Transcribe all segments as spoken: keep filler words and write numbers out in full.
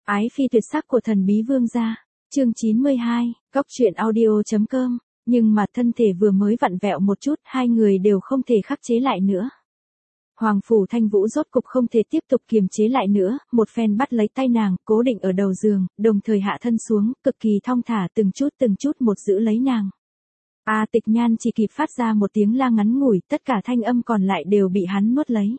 Ái phi tuyệt sắc của thần bí vương gia. Chương chín mươi hai, Cóc truyện audio.com. Nhưng mà thân thể vừa mới vặn vẹo một chút, hai người đều không thể khắc chế lại nữa. Hoàng phủ Thanh Vũ rốt cục không thể tiếp tục kiềm chế lại nữa, một phen bắt lấy tay nàng, cố định ở đầu giường, đồng thời hạ thân xuống, cực kỳ thong thả từng chút từng chút một giữ lấy nàng. A Tịch Nhan chỉ kịp phát ra một tiếng la ngắn ngủi, tất cả thanh âm còn lại đều bị hắn nuốt lấy.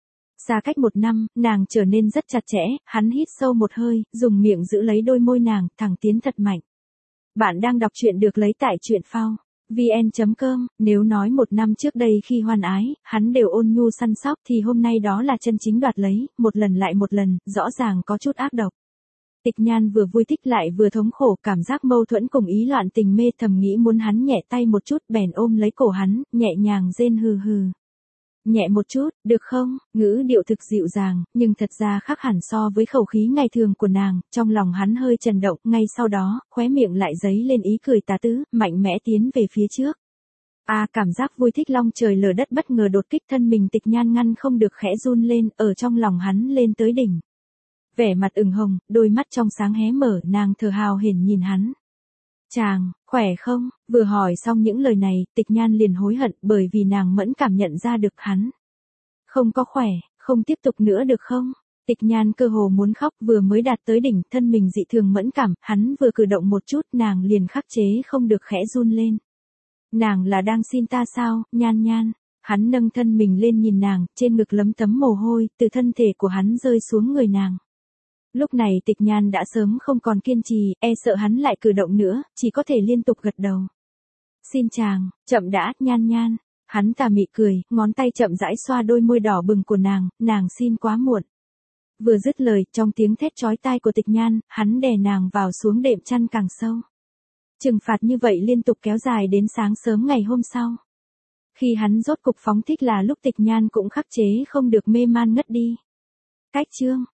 Xa cách một năm, nàng trở nên rất chặt chẽ, hắn hít sâu một hơi, dùng miệng giữ lấy đôi môi nàng, thẳng tiến thật mạnh. Bạn đang đọc truyện được lấy tại truyện phao vn chấm com, nếu nói một năm trước đây khi hoan ái, hắn đều ôn nhu săn sóc thì hôm nay đó là chân chính đoạt lấy, một lần lại một lần, rõ ràng có chút ác độc. Tịch Nhan vừa vui thích lại vừa thống khổ, cảm giác mâu thuẫn cùng ý loạn tình mê, thầm nghĩ muốn hắn nhẹ tay một chút, bèn ôm lấy cổ hắn, nhẹ nhàng rên hừ hừ. Nhẹ một chút, được không? Ngữ điệu thực dịu dàng, nhưng thật ra khác hẳn so với khẩu khí ngày thường của nàng, trong lòng hắn hơi chần động, ngay sau đó, khóe miệng lại giấy lên ý cười tà tứ, mạnh mẽ tiến về phía trước. A à, cảm giác vui thích long trời lở đất bất ngờ đột kích thân mình Tịch Nhan ngăn không được khẽ run lên, ở trong lòng hắn lên tới đỉnh. Vẻ mặt ửng hồng, đôi mắt trong sáng hé mở, nàng thở hào hển nhìn hắn. Chàng, khỏe không? Vừa hỏi xong những lời này, Tịch Nhan liền hối hận bởi vì nàng mẫn cảm nhận ra được hắn. Không có khỏe, không tiếp tục nữa được không? Tịch Nhan cơ hồ muốn khóc, vừa mới đạt tới đỉnh, thân mình dị thường mẫn cảm, hắn vừa cử động một chút, nàng liền khắc chế không được khẽ run lên. Nàng là đang xin ta sao, Nhan Nhan? Hắn nâng thân mình lên nhìn nàng, trên ngực lấm tấm mồ hôi, từ thân thể của hắn rơi xuống người nàng. Lúc này Tịch Nhan đã sớm không còn kiên trì, e sợ hắn lại cử động nữa, chỉ có thể liên tục gật đầu. Xin chàng, chậm đã, Nhan Nhan. Hắn tà mị cười, ngón tay chậm rãi xoa đôi môi đỏ bừng của nàng, nàng xin quá muộn. Vừa dứt lời, trong tiếng thét chói tai của Tịch Nhan, hắn đè nàng vào xuống đệm chăn càng sâu. Trừng phạt như vậy liên tục kéo dài đến sáng sớm ngày hôm sau. Khi hắn rốt cục phóng thích là lúc Tịch Nhan cũng khắc chế không được mê man ngất đi. Cách chương,